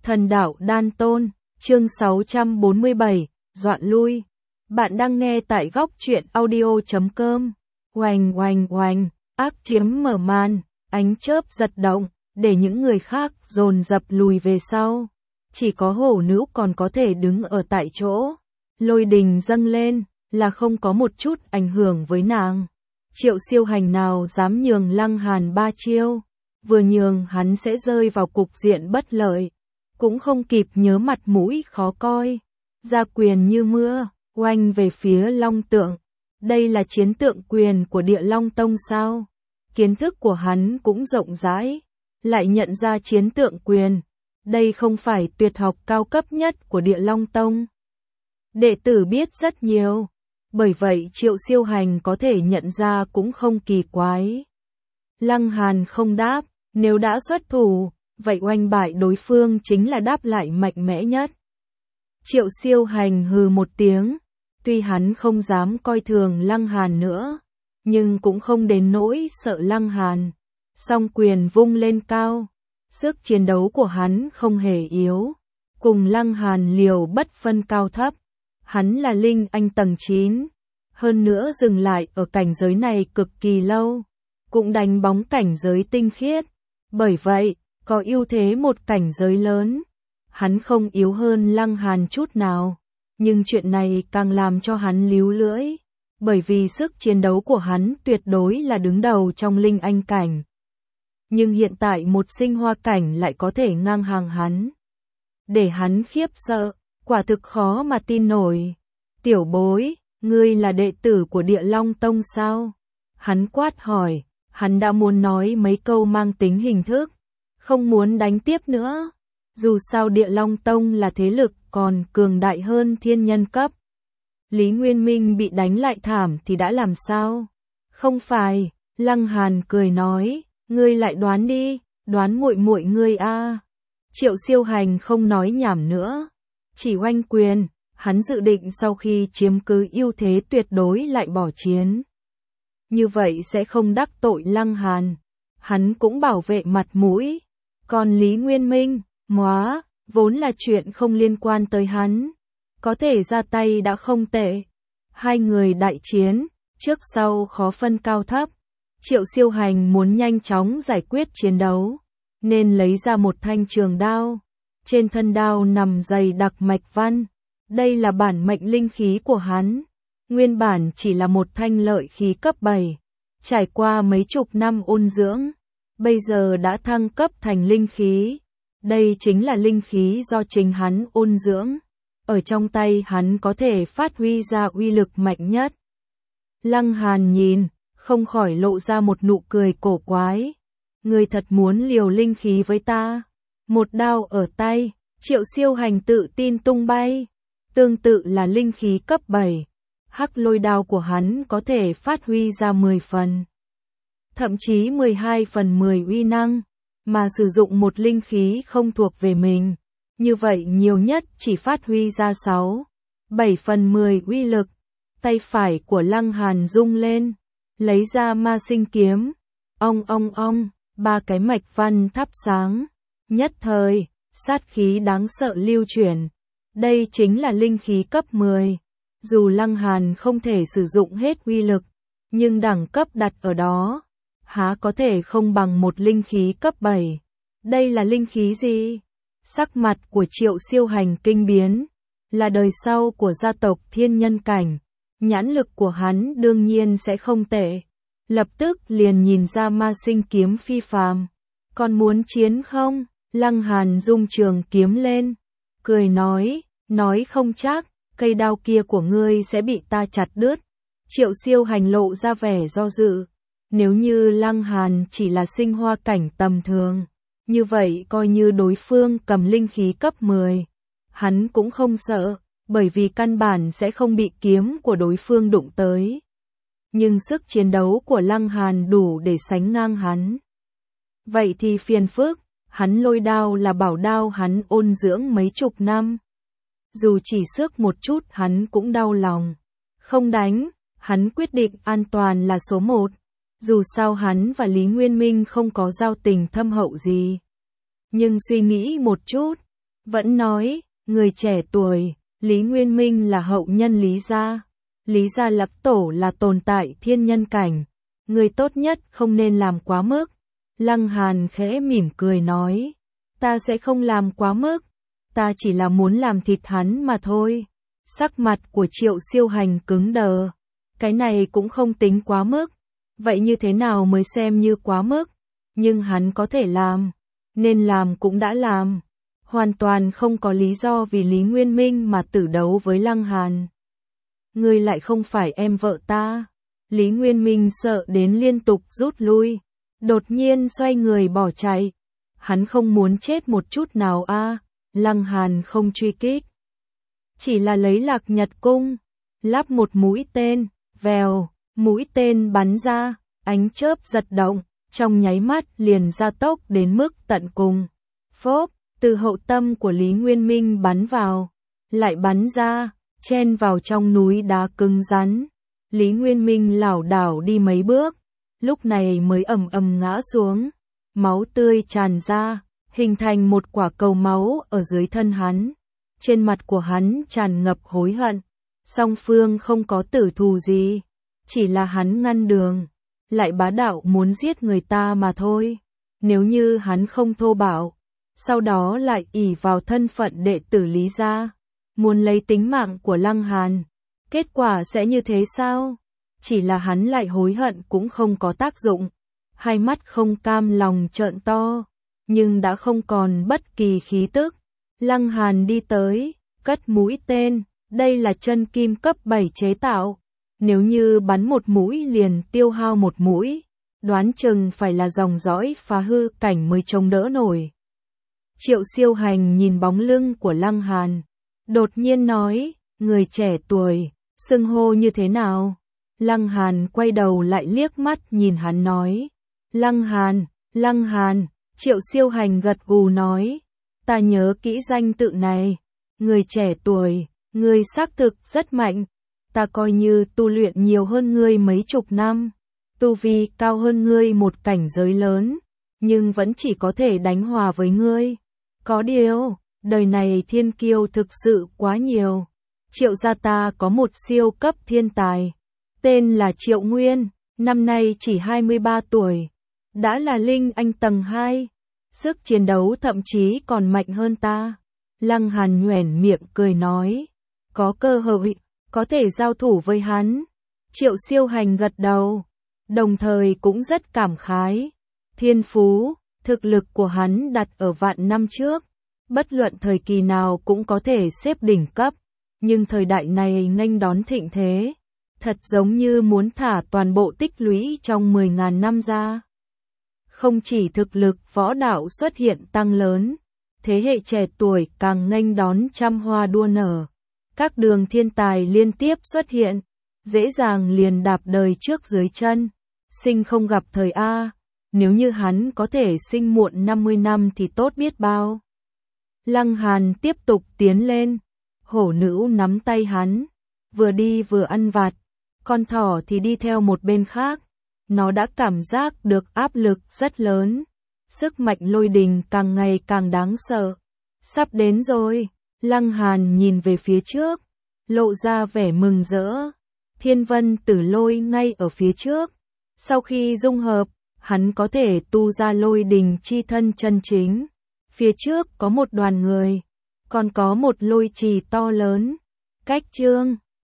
Thần đạo đan tôn, chương 647, dọn lui. Bạn đang nghe tại góc truyện audio.com. Oanh oanh oanh, ác chiếm mở màn, ánh chớp giật động, để những người khác dồn dập lùi về sau. Chỉ có hổ nữ còn có thể đứng ở tại chỗ. Lôi đình dâng lên, là không có một chút ảnh hưởng với nàng. Triệu Siêu Hành nào dám nhường Lăng Hàn ba chiêu, vừa nhường hắn sẽ rơi vào cục diện bất lợi. Cũng không kịp nhớ mặt mũi khó coi, ra quyền như mưa, oanh về phía Long Tượng. Đây là chiến tượng quyền của Địa Long Tông sao? Kiến thức của hắn cũng rộng rãi, lại nhận ra chiến tượng quyền. Đây không phải tuyệt học cao cấp nhất của Địa Long Tông. Đệ tử biết rất nhiều, bởi vậy Triệu Siêu Hành có thể nhận ra cũng không kỳ quái. Lăng Hàn không đáp, nếu đã xuất thủ, vậy oanh bại đối phương chính là đáp lại mạnh mẽ nhất. Triệu Siêu Hành hừ một tiếng, tuy hắn không dám coi thường Lăng Hàn nữa, nhưng cũng không đến nỗi sợ Lăng Hàn. Song quyền vung lên cao, sức chiến đấu của hắn không hề yếu, cùng Lăng Hàn liều bất phân cao thấp. Hắn là Linh Anh tầng 9, hơn nữa dừng lại ở cảnh giới này cực kỳ lâu, cũng đánh bóng cảnh giới tinh khiết. Bởi vậy, có ưu thế một cảnh giới lớn. Hắn không yếu hơn Lăng Hàn chút nào, nhưng chuyện này càng làm cho hắn líu lưỡi, bởi vì sức chiến đấu của hắn tuyệt đối là đứng đầu trong Linh Anh cảnh. Nhưng hiện tại một sinh hoa cảnh lại có thể ngang hàng hắn. Để hắn khiếp sợ, quả thực khó mà tin nổi. Tiểu bối, ngươi là đệ tử của Địa Long Tông sao? Hắn quát hỏi, hắn đã muốn nói mấy câu mang tính hình thức, không muốn đánh tiếp nữa. Dù sao Địa Long Tông là thế lực còn cường đại hơn thiên nhân cấp. Lý Nguyên Minh bị đánh lại thảm thì đã làm sao? Không phải, Lăng Hàn cười nói, ngươi lại đoán đi, đoán muội muội ngươi a. Triệu Siêu Hành không nói nhảm nữa, chỉ oanh quyền, hắn dự định sau khi chiếm cứ ưu thế tuyệt đối lại bỏ chiến. Như vậy sẽ không đắc tội Lăng Hàn, hắn cũng bảo vệ mặt mũi. Còn Lý Nguyên Minh, móa, vốn là chuyện không liên quan tới hắn, có thể ra tay đã không tệ. Hai người đại chiến, trước sau khó phân cao thấp. Triệu Siêu Hành muốn nhanh chóng giải quyết chiến đấu, nên lấy ra một thanh trường đao. Trên thân đao nằm dày đặc mạch văn, đây là bản mệnh linh khí của hắn. Nguyên bản chỉ là một thanh lợi khí cấp 7, trải qua mấy chục năm ôn dưỡng, bây giờ đã thăng cấp thành linh khí. Đây chính là linh khí do chính hắn ôn dưỡng, ở trong tay hắn có thể phát huy ra uy lực mạnh nhất. Lăng Hàn nhìn, không khỏi lộ ra một nụ cười cổ quái. Ngươi thật muốn liều linh khí với ta? Một đao ở tay, Triệu Siêu Hành tự tin tung bay. Tương tự là linh khí cấp 7, hắc lôi đao của hắn có thể phát huy ra 10 phần, thậm chí 12 phần 10 uy năng, mà sử dụng một linh khí không thuộc về mình, như vậy nhiều nhất chỉ phát huy ra 6, 7 phần 10 uy lực. Tay phải của Lăng Hàn rung lên, lấy ra ma sinh kiếm, ong, ba cái mạch văn thắp sáng, nhất thời, sát khí đáng sợ lưu chuyển. Đây chính là linh khí cấp 10. Dù Lăng Hàn không thể sử dụng hết uy lực, nhưng đẳng cấp đặt ở đó, há có thể không bằng một linh khí cấp 7. Đây là linh khí gì? Sắc mặt của Triệu Siêu Hành kinh biến, là đời sau của gia tộc thiên nhân cảnh. Nhãn lực của hắn đương nhiên sẽ không tệ. Lập tức liền nhìn ra ma sinh kiếm phi phàm. Còn muốn chiến không? Lăng Hàn rung trường kiếm lên, cười nói không chắc, cây đao kia của ngươi sẽ bị ta chặt đứt. Triệu Siêu Hành lộ ra vẻ do dự. Nếu như Lăng Hàn chỉ là sinh hoa cảnh tầm thường, như vậy coi như đối phương cầm linh khí cấp 10, hắn cũng không sợ, bởi vì căn bản sẽ không bị kiếm của đối phương đụng tới. Nhưng sức chiến đấu của Lăng Hàn đủ để sánh ngang hắn. Vậy thì phiền phức, hắn lôi đao là bảo đao hắn ôn dưỡng mấy chục năm. Dù chỉ sức một chút hắn cũng đau lòng. Không đánh, hắn quyết định an toàn là số 1. Dù sao hắn và Lý Nguyên Minh không có giao tình thâm hậu gì. Nhưng suy nghĩ một chút, Vẫn nói, người trẻ tuổi, Lý Nguyên Minh là hậu nhân Lý gia. Lý gia lập tổ là tồn tại thiên nhân cảnh. Người tốt nhất không nên làm quá mức. Lăng Hàn khẽ mỉm cười nói. Ta sẽ không làm quá mức. Ta chỉ là muốn làm thịt hắn mà thôi. Sắc mặt của Triệu Siêu Hành cứng đờ. Cái này cũng không tính quá mức. Vậy như thế nào mới xem như quá mức? Nhưng hắn có thể làm. Nên làm cũng đã làm. Hoàn toàn không có lý do vì Lý Nguyên Minh mà tử đấu với Lăng Hàn. Ngươi lại không phải em vợ ta. Lý Nguyên Minh sợ đến liên tục rút lui. Đột nhiên xoay người bỏ chạy. Hắn không muốn chết một chút nào a. Lăng Hàn không truy kích. Chỉ là lấy Lạc Nhật cung. Lắp một mũi tên. Vèo. Mũi tên bắn ra. Ánh chớp giật động. Trong nháy mắt liền gia tốc đến mức tận cùng. Phốp. Từ hậu tâm của Lý Nguyên Minh bắn vào. Lại bắn ra. Chen vào trong núi đá cứng rắn. Lý Nguyên Minh lảo đảo đi mấy bước. Lúc này mới ầm ầm ngã xuống. Máu tươi tràn ra. Hình thành một quả cầu máu ở dưới thân hắn. Trên mặt của hắn tràn ngập hối hận. Song phương không có tử thù gì. Chỉ là hắn ngăn đường. Lại bá đạo muốn giết người ta mà thôi. Nếu như hắn không thô bạo. Sau đó lại ỷ vào thân phận đệ tử Lý gia. Muốn lấy tính mạng của Lăng Hàn. Kết quả sẽ như thế sao? Chỉ là hắn lại hối hận cũng không có tác dụng. Hai mắt không cam lòng trợn to. Nhưng đã không còn bất kỳ khí tức. Lăng Hàn đi tới. Cất mũi tên. Đây là chân kim cấp 7 chế tạo. Nếu như bắn một mũi liền tiêu hao một mũi. Đoán chừng phải là dòng dõi phá hư cảnh mới chống đỡ nổi. Triệu Siêu Hành nhìn bóng lưng của Lăng Hàn. Đột nhiên nói, người trẻ tuổi, xưng hô như thế nào? Lăng Hàn quay đầu lại liếc mắt nhìn hắn nói. Lăng Hàn, Triệu Siêu Hành gật gù nói. Ta nhớ kỹ danh tự này. Người trẻ tuổi, người xác thực rất mạnh. Ta coi như tu luyện nhiều hơn ngươi mấy chục năm. Tu vi cao hơn ngươi một cảnh giới lớn. Nhưng vẫn chỉ có thể đánh hòa với ngươi. Có điều, đời này thiên kiêu thực sự quá nhiều. Triệu gia ta có một siêu cấp thiên tài. Tên là Triệu Nguyên, năm nay chỉ 23 tuổi. Đã là Linh Anh tầng 2. Sức chiến đấu thậm chí còn mạnh hơn ta. Lăng Hàn nhoẻn miệng cười nói. Có cơ hội, có thể giao thủ với hắn. Triệu Siêu Hành gật đầu. Đồng thời cũng rất cảm khái. Thiên phú, thực lực của hắn đặt ở vạn năm trước. Bất luận thời kỳ nào cũng có thể xếp đỉnh cấp. Nhưng thời đại này nghênh đón thịnh thế. Thật giống như muốn thả toàn bộ tích lũy trong 10.000 năm ra. Không chỉ thực lực võ đạo xuất hiện tăng lớn. Thế hệ trẻ tuổi càng nghênh đón trăm hoa đua nở. Các đường thiên tài liên tiếp xuất hiện. Dễ dàng liền đạp đời trước dưới chân. Sinh không gặp thời A. Nếu như hắn có thể sinh muộn 50 năm thì tốt biết bao. Lăng Hàn tiếp tục tiến lên. Hổ nữ nắm tay hắn. Vừa đi vừa ăn vặt. Con thỏ thì đi theo một bên khác. Nó đã cảm giác được áp lực rất lớn. Sức mạnh lôi đình càng ngày càng đáng sợ. Sắp đến rồi. Lăng Hàn nhìn về phía trước. Lộ ra vẻ mừng rỡ. Thiên vân tử lôi ngay ở phía trước. Sau khi dung hợp, hắn có thể tu ra lôi đình chi thân chân chính. Phía trước có một đoàn người. Còn có một lôi trì to lớn. Cách chương